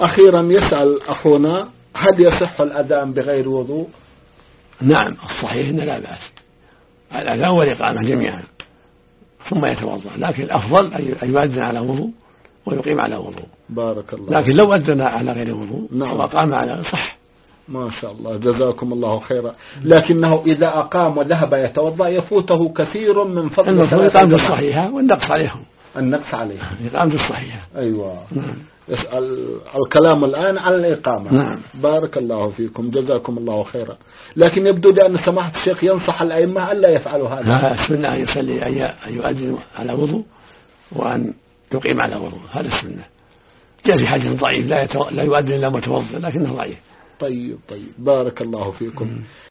أخيرا يسأل أخونا: هل يصح الأذان بغير وضوء؟ نعم، الصحيح إن لا بأس، الأذان والإقامة جميعا ثم يتوضأ، لكن الأفضل أن يؤذن على وضوء ويقيم على وضوء. بارك الله. لكن لو أذن على غير وضوء وأقام على صح. ما شاء الله، جزاكم الله خيرا. لكنه إذا أقام وذهب يتوضأ يفوته كثير من فضل الإقامة الصحيحة والنقص عليهم. النقص عليهم. الإقامة الصحيحة. أيوة. نعم. يسأل الكلام الآن على الإقامة. نعم. بارك الله فيكم، جزاكم الله خيرا. لكن يبدو لأن سماحة الشيخ ينصح الأئمة ألا يفعلوا هذا. لا، السنة أن يصلي أن يؤذن على وضوء وأن يقيم على وضوء، هذا السنة. جاء في حديث ضعيف لا يؤذن إلا متوضئ لكنه ضعيف. طيب بارك الله فيكم.